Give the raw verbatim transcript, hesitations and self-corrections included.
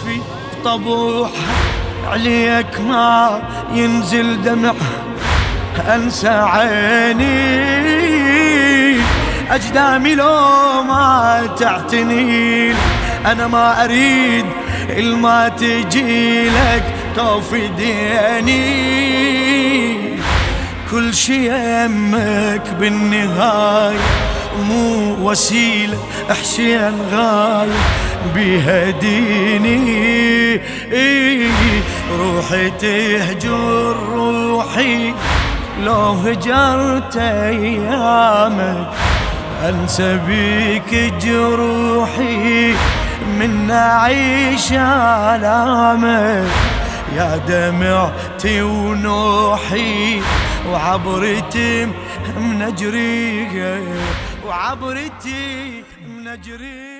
واصفي طبوحها عليك ما ينزل دمع انسى عيني اجدامي لو ما تعتني انا ما اريد الما تجي لك توفي ديني كل شي يمك بالنهاية مو وسيلة حسين غاية بيها ديني روحي تهجر روحي لو هجرت ايامك انسى بيك جروحي من اعيش آلامك يا دمعتي ونوحي وعبرتي منجري وعبرتي منجري